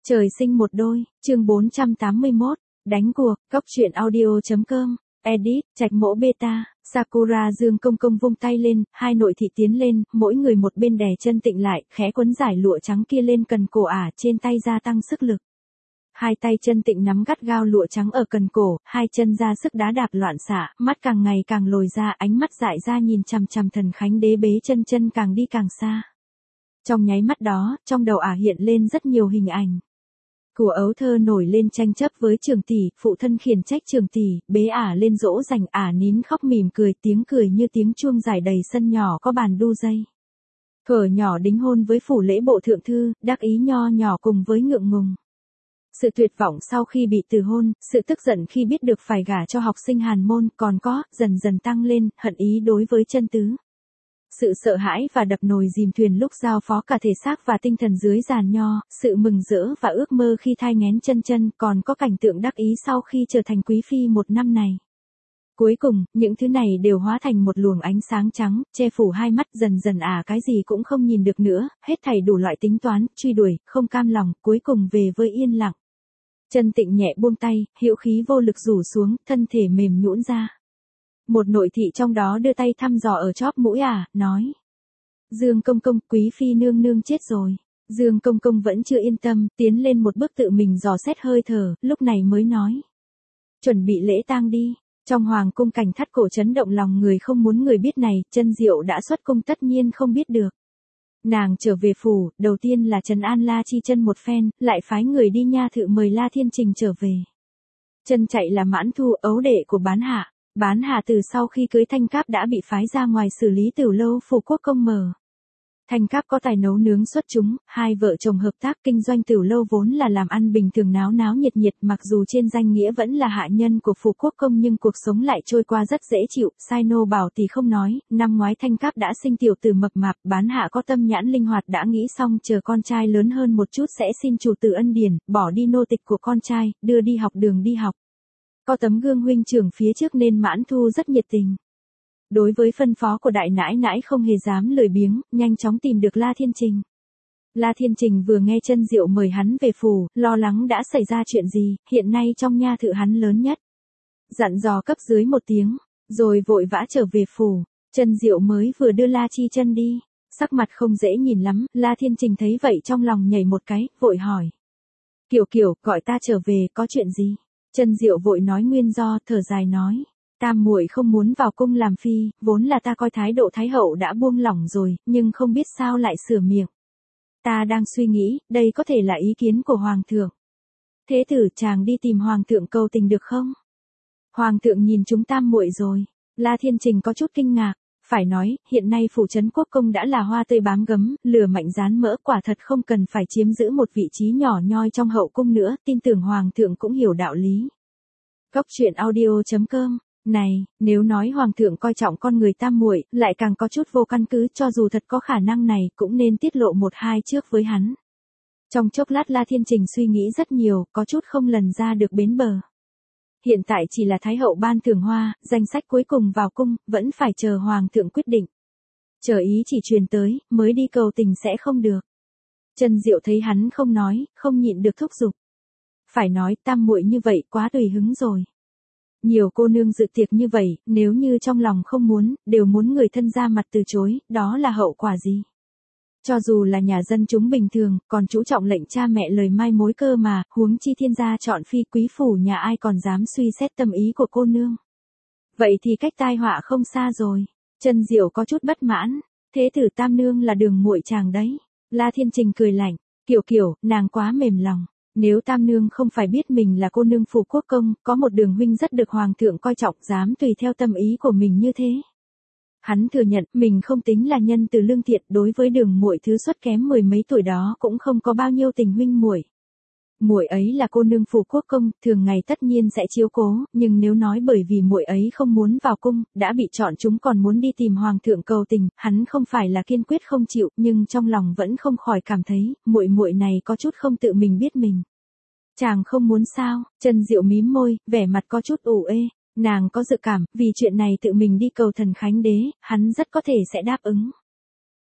Trời sinh một đôi, chương 481, đánh cuộc, cóc truyện audio.com, edit, Trạch Mỗ Beta, Sakura Dương Công Công vung tay lên, hai nội thị tiến lên, mỗi người một bên đè chân Tịnh lại, khẽ quấn giải lụa trắng kia lên cần cổ ả, trên tay gia tăng sức lực. Hai tay chân Tịnh nắm gắt gao lụa trắng ở cần cổ, hai chân ra sức đá đạp loạn xạ, mắt càng ngày càng lồi ra, ánh mắt dại ra nhìn chằm chằm Thần Khánh Đế bế chân càng đi càng xa. Trong nháy mắt đó, trong đầu ả hiện lên rất nhiều hình ảnh. Của ấu thơ nổi lên tranh chấp với Trường tỷ, phụ thân khiển trách Trường tỷ, bế ả lên dỗ dành, ả nín khóc mỉm cười, tiếng cười như tiếng chuông giải đầy sân nhỏ có bàn đu dây. Thuở nhỏ đính hôn với phủ lễ bộ thượng thư, đắc ý nho nhỏ cùng với ngượng ngùng. Sự tuyệt vọng sau khi bị từ hôn, sự tức giận khi biết được phải gả cho học sinh hàn môn, còn có, dần dần tăng lên, hận ý đối với chân tứ. Sự sợ hãi và đập nồi dìm thuyền lúc giao phó cả thể xác và tinh thần dưới giàn nho, sự mừng rỡ và ước mơ khi thai nghén chân, còn có cảnh tượng đắc ý sau khi trở thành quý phi một năm này. Cuối cùng, những thứ này đều hóa thành một luồng ánh sáng trắng, che phủ hai mắt, dần dần cái gì cũng không nhìn được nữa, hết thảy đủ loại tính toán, truy đuổi, không cam lòng, cuối cùng về với yên lặng. Chân Tịnh nhẹ buông tay, hữu khí vô lực rủ xuống, thân thể mềm nhũn ra. Một nội thị trong đó đưa tay thăm dò ở chóp mũi nói. Dương Công Công, quý phi nương nương chết rồi. Dương Công Công vẫn chưa yên tâm, tiến lên một bước tự mình dò xét hơi thở, lúc này mới nói. Chuẩn bị lễ tang đi. Trong hoàng cung cảnh thắt cổ chấn động lòng người không muốn người biết này, Chân Diệu đã xuất cung tất nhiên không biết được. Nàng trở về phủ, đầu tiên là trấn an La Chi Chân một phen, lại phái người đi nha thự mời La Thiên Trình trở về. Chân chạy là Mãn Thu, ấu đệ của Bán Hạ. Bán Hạ từ sau khi cưới Thanh Cáp đã bị phái ra ngoài xử lý Tửu lâu phủ quốc công mở. Thanh Cáp có tài nấu nướng xuất chúng, hai vợ chồng hợp tác kinh doanh Tửu lâu vốn là làm ăn bình thường náo náo nhiệt, mặc dù trên danh nghĩa vẫn là hạ nhân của phủ quốc công nhưng cuộc sống lại trôi qua rất dễ chịu, sai nô bảo thì không nói, năm ngoái Thanh Cáp đã sinh tiểu tử mập mạp, Bán Hạ có tâm nhãn linh hoạt đã nghĩ xong chờ con trai lớn hơn một chút sẽ xin chủ tử ân điển, bỏ đi nô tịch của con trai, đưa đi học đường đi học. Có tấm gương huynh trưởng phía trước nên Mãn Thu rất nhiệt tình. Đối với phân phó của đại nãi nãi không hề dám lười biếng, nhanh chóng tìm được La Thiên Trình. La Thiên Trình vừa nghe Chân Diệu mời hắn về phủ, lo lắng đã xảy ra chuyện gì, hiện nay trong nha thự hắn lớn nhất. Dặn dò cấp dưới một tiếng, rồi vội vã trở về phủ. Chân Diệu mới vừa đưa La Chi Chân đi, sắc mặt không dễ nhìn lắm, La Thiên Trình thấy vậy trong lòng nhảy một cái, vội hỏi. Kiều, gọi ta trở về, có chuyện gì? Chân Diệu vội nói nguyên do, thở dài nói. Tam muội không muốn vào cung làm phi, vốn là ta coi thái độ thái hậu đã buông lỏng rồi, nhưng không biết sao lại sửa miệng. Ta đang suy nghĩ, đây có thể là ý kiến của hoàng thượng. Thế tử chàng đi tìm hoàng thượng cầu tình được không? Hoàng thượng nhìn chúng tam muội rồi. La Thiên Trình có chút kinh ngạc. Phải nói, hiện nay phủ trấn quốc công đã là hoa tươi bám gấm, lửa mạnh rán mỡ, quả thật không cần phải chiếm giữ một vị trí nhỏ nhoi trong hậu cung nữa, tin tưởng hoàng thượng cũng hiểu đạo lý. Cóc truyện audio.com. Này, nếu nói hoàng thượng coi trọng con người tam muội, lại càng có chút vô căn cứ, cho dù thật có khả năng này, cũng nên tiết lộ một hai trước với hắn. Trong chốc lát La Thiên Trình suy nghĩ rất nhiều, có chút không lần ra được bến bờ. Hiện tại chỉ là thái hậu ban thưởng hoa, danh sách cuối cùng vào cung, vẫn phải chờ hoàng thượng quyết định. Chờ ý chỉ truyền tới, mới đi cầu tình sẽ không được. Chân Diệu thấy hắn không nói, không nhịn được thúc giục. Phải nói, tam muội như vậy quá tùy hứng rồi. Nhiều cô nương dự tiệc như vậy, nếu như trong lòng không muốn, đều muốn người thân ra mặt từ chối, đó là hậu quả gì? Cho dù là nhà dân chúng bình thường, còn chú trọng lệnh cha mẹ lời mai mối cơ mà, huống chi thiên gia chọn phi quý phủ nhà ai còn dám suy xét tâm ý của cô nương. Vậy thì cách tai họa không xa rồi. Chân Diệu có chút bất mãn, thế tử tam nương là đường muội chàng đấy. La Thiên Trình cười lạnh, Kiều, nàng quá mềm lòng. Nếu tam nương không phải biết mình là cô nương phủ quốc công, có một đường huynh rất được hoàng thượng coi trọng, dám tùy theo tâm ý của mình như thế. Hắn thừa nhận mình không tính là nhân từ lương thiện, đối với đường muội thứ xuất kém mười mấy tuổi đó cũng không có bao nhiêu tình huynh muội. Muội ấy là cô nương phủ quốc công, thường ngày tất nhiên sẽ chiếu cố, nhưng nếu nói bởi vì muội ấy không muốn vào cung, đã bị chọn chúng còn muốn đi tìm hoàng thượng cầu tình, hắn không phải là kiên quyết không chịu, nhưng trong lòng vẫn không khỏi cảm thấy, muội này có chút không tự mình biết mình. Chàng không muốn sao? Chân Diệu mím môi, vẻ mặt có chút ủ ê. Nàng có dự cảm, vì chuyện này tự mình đi cầu Thần Khánh Đế, hắn rất có thể sẽ đáp ứng.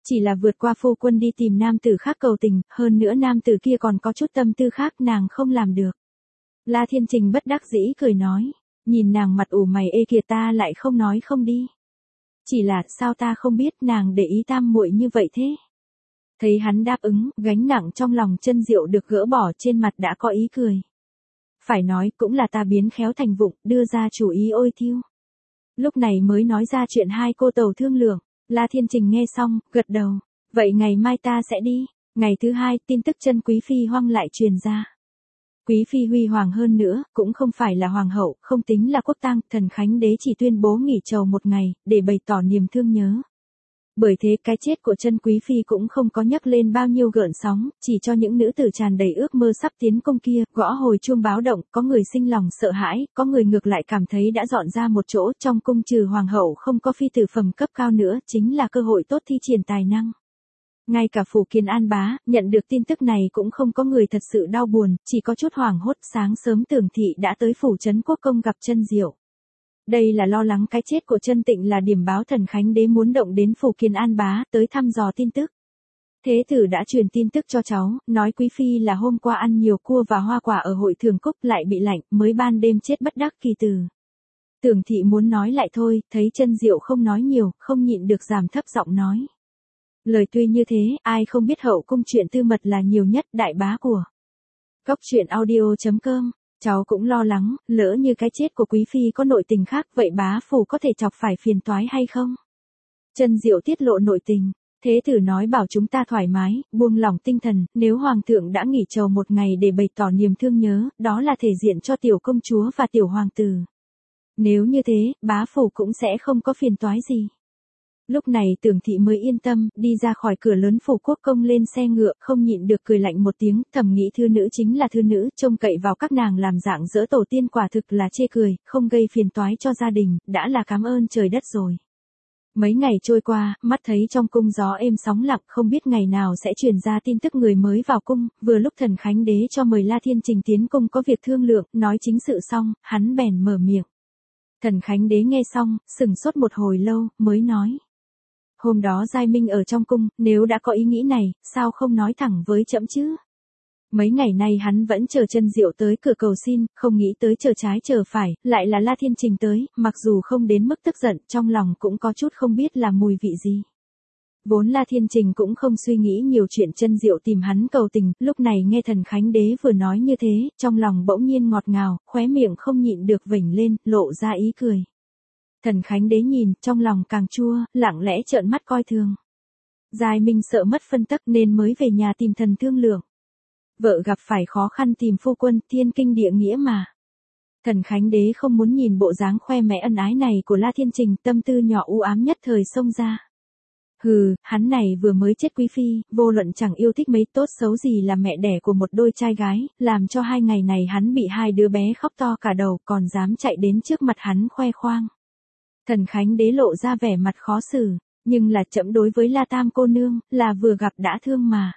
Chỉ là vượt qua phu quân đi tìm nam tử khác cầu tình, hơn nữa nam tử kia còn có chút tâm tư khác nàng không làm được. La Thiên Trình bất đắc dĩ cười nói, nhìn nàng mặt ủ mày ê kìa ta lại không nói không đi. Chỉ là sao ta không biết nàng để ý tam muội như vậy thế. Thấy hắn đáp ứng, gánh nặng trong lòng Chân Diệu được gỡ bỏ trên mặt đã có ý cười. Phải nói cũng là ta biến khéo thành vụng, đưa ra chủ ý ôi thiêu. Lúc này mới nói ra chuyện hai cô tàu thương lượng, La Thiên Trình nghe xong, gật đầu. Vậy ngày mai ta sẽ đi. Ngày thứ hai, tin tức Chân Quý Phi hoang lại truyền ra. Quý Phi huy hoàng hơn nữa, cũng không phải là hoàng hậu, không tính là quốc tang, thần Khánh Đế chỉ tuyên bố nghỉ trầu một ngày, để bày tỏ niềm thương nhớ. Bởi thế cái chết của Chân Quý Phi cũng không có nhắc lên bao nhiêu gợn sóng, chỉ cho những nữ tử tràn đầy ước mơ sắp tiến công kia, gõ hồi chuông báo động, có người sinh lòng sợ hãi, có người ngược lại cảm thấy đã dọn ra một chỗ trong cung trừ hoàng hậu không có phi tử phẩm cấp cao nữa, chính là cơ hội tốt thi triển tài năng. Ngay cả phủ Kiến An bá, nhận được tin tức này cũng không có người thật sự đau buồn, chỉ có chút hoảng hốt. Sáng sớm Tưởng thị đã tới phủ trấn quốc công gặp Chân Diệu. Đây là lo lắng cái chết của Chân Tịnh là điểm báo thần Khánh Đế muốn động đến phủ Kiến An bá, tới thăm dò tin tức. Thế tử đã truyền tin tức cho cháu, nói Quý Phi là hôm qua ăn nhiều cua và hoa quả ở hội Thường Cúc lại bị lạnh, mới ban đêm chết bất đắc kỳ tử. Tưởng thị muốn nói lại thôi, thấy Chân Diệu không nói nhiều, không nhịn được giảm thấp giọng nói. Lời tuy như thế, ai không biết hậu cung chuyện tư mật là nhiều nhất đại bá của. Cóc truyện audio.com, cháu cũng lo lắng, lỡ như cái chết của Quý Phi có nội tình khác, vậy bá phủ có thể chọc phải phiền toái hay không? Chân Diệu tiết lộ nội tình, thế tử nói bảo chúng ta thoải mái, buông lỏng tinh thần, nếu hoàng thượng đã nghỉ trầu một ngày để bày tỏ niềm thương nhớ, đó là thể diện cho tiểu công chúa và tiểu hoàng tử. Nếu như thế, bá phủ cũng sẽ không có phiền toái gì. Lúc này Tưởng thị mới yên tâm, đi ra khỏi cửa lớn phủ quốc công lên xe ngựa, không nhịn được cười lạnh một tiếng, thầm nghĩ thư nữ chính là thư nữ, trông cậy vào các nàng làm dạng dỡ tổ tiên quả thực là chê cười, không gây phiền toái cho gia đình, đã là cảm ơn trời đất rồi. Mấy ngày trôi qua, mắt thấy trong cung gió êm sóng lặng, không biết ngày nào sẽ truyền ra tin tức người mới vào cung, vừa lúc thần Khánh Đế cho mời La Thiên Trình tiến cung có việc thương lượng, nói chính sự xong, hắn bèn mở miệng. Thần Khánh Đế nghe xong, sửng sốt một hồi lâu, mới nói. Hôm đó Giai Minh ở trong cung, nếu đã có ý nghĩ này, sao không nói thẳng với trẫm chứ? Mấy ngày nay hắn vẫn chờ Chân Diệu tới cửa cầu xin, không nghĩ tới chờ trái chờ phải, lại là La Thiên Trình tới, mặc dù không đến mức tức giận, trong lòng cũng có chút không biết là mùi vị gì. Vốn La Thiên Trình cũng không suy nghĩ nhiều chuyện Chân Diệu tìm hắn cầu tình, lúc này nghe thần Khánh Đế vừa nói như thế, trong lòng bỗng nhiên ngọt ngào, khóe miệng không nhịn được vểnh lên, lộ ra ý cười. Thần Khánh Đế nhìn, trong lòng càng chua, lặng lẽ trợn mắt coi thường. Giai Minh sợ mất phân tắc nên mới về nhà tìm thần thương lượng. Vợ gặp phải khó khăn tìm phu quân, thiên kinh địa nghĩa mà. Thần Khánh Đế không muốn nhìn bộ dáng khoe mẽ ân ái này của La Thiên Trình, tâm tư nhỏ u ám nhất thời xông ra. Hừ, hắn này vừa mới chết Quý Phi, vô luận chẳng yêu thích mấy, tốt xấu gì là mẹ đẻ của một đôi trai gái, làm cho 2 ngày này hắn bị 2 đứa bé khóc to cả đầu, còn dám chạy đến trước mặt hắn khoe khoang. Thần Khánh Đế lộ ra vẻ mặt khó xử, nhưng là trẫm đối với La Tam cô nương, là vừa gặp đã thương mà.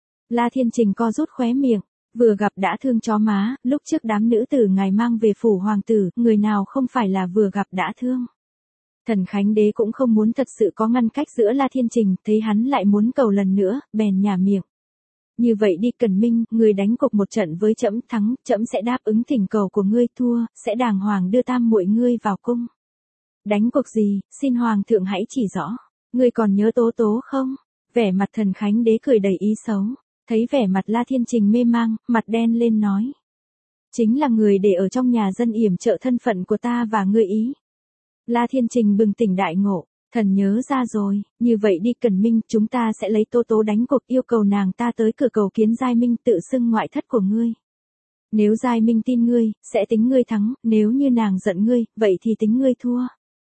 La Thiên Trình co rút khóe miệng, vừa gặp đã thương chó má, lúc trước đám nữ tử ngài mang về phủ hoàng tử, người nào không phải là vừa gặp đã thương. Thần Khánh Đế cũng không muốn thật sự có ngăn cách giữa La Thiên Trình, thấy hắn lại muốn cầu lần nữa, bèn nhả miệng. Như vậy đi Cẩn Minh, người đánh cuộc một trận với trẫm, thắng, trẫm sẽ đáp ứng thỉnh cầu của ngươi, thua, sẽ đàng hoàng đưa tam muội ngươi vào cung. Đánh cuộc gì, xin hoàng thượng hãy chỉ rõ. Ngươi còn nhớ Tố Tố không? Vẻ mặt thần Khánh Đế cười đầy ý xấu. Thấy vẻ mặt La Thiên Trình mê mang, mặt đen lên nói. Chính là người để ở trong nhà dân yểm trợ thân phận của ta và ngươi ý. La Thiên Trình bừng tỉnh đại ngộ. Thần nhớ ra rồi, như vậy đi Cẩn Minh, chúng ta sẽ lấy Tố Tố đánh cuộc, yêu cầu nàng ta tới cửa cầu kiến Giai Minh tự xưng ngoại thất của ngươi. Nếu Giai Minh tin ngươi, sẽ tính ngươi thắng, nếu như nàng giận ngươi, vậy thì tính ngươi thua.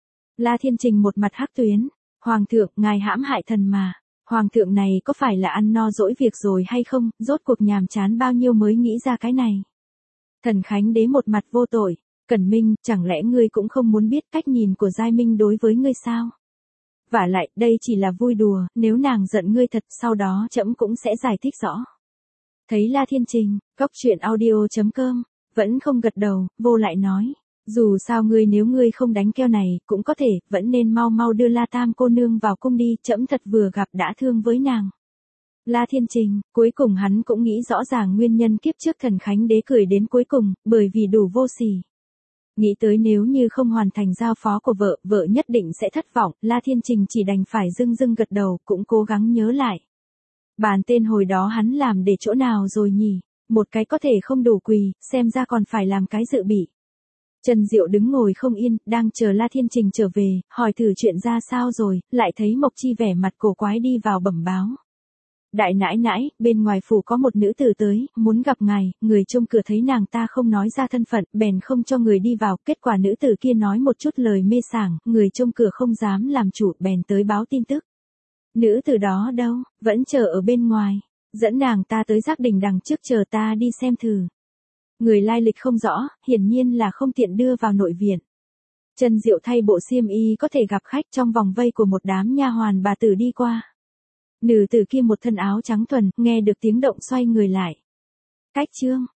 La Thiên Trình một mặt hắc tuyến, Hoàng thượng, ngài hãm hại thần mà. Hoàng thượng này có phải là ăn no dỗi việc rồi hay không, rốt cuộc nhàm chán bao nhiêu mới nghĩ ra cái này. Thần Khánh Đế một mặt vô tội, Cẩn Minh, chẳng lẽ ngươi cũng không muốn biết cách nhìn của Giai Minh đối với ngươi sao? Vả lại, đây chỉ là vui đùa, nếu nàng giận ngươi thật, sau đó trẫm cũng sẽ giải thích rõ. Thấy La Thiên Trình, cóc truyện audio.com, vẫn không gật đầu, vô lại nói. Dù sao nếu ngươi không đánh keo này, cũng có thể, vẫn nên mau mau đưa La Tam cô nương vào cung đi, trẫm thật vừa gặp đã thương với nàng. La Thiên Trình, cuối cùng hắn cũng nghĩ rõ ràng nguyên nhân kiếp trước Thần Khánh Đế cười đến cuối cùng, bởi vì đủ vô sỉ. Nghĩ tới nếu như không hoàn thành giao phó của vợ, vợ nhất định sẽ thất vọng, La Thiên Trình chỉ đành phải dưng dưng gật đầu, cũng cố gắng nhớ lại. Bàn tên hồi đó hắn làm để chỗ nào rồi nhỉ? Một cái có thể không đủ quỳ, xem ra còn phải làm cái dự bị. Trần Diệu đứng ngồi không yên, đang chờ La Thiên Trình trở về, hỏi thử chuyện ra sao rồi, lại thấy Mộc Chi vẻ mặt cổ quái đi vào bẩm báo. Đại nãi nãi, bên ngoài phủ có một nữ tử tới, muốn gặp ngài, người trông cửa thấy nàng ta không nói ra thân phận, bèn không cho người đi vào, kết quả nữ tử kia nói một chút lời mê sảng, người trông cửa không dám làm chủ, bèn tới báo tin tức. Nữ tử đó đâu, vẫn chờ ở bên ngoài, dẫn nàng ta tới giác đình đằng trước chờ ta đi xem thử. Người lai lịch không rõ, hiển nhiên là không tiện đưa vào nội viện. Trần Diệu thay bộ xiêm y có thể gặp khách trong vòng vây của một đám nha hoàn bà tử đi qua. Nữ tử kia một thân áo trắng thuần, nghe được tiếng động xoay người lại. Cách chương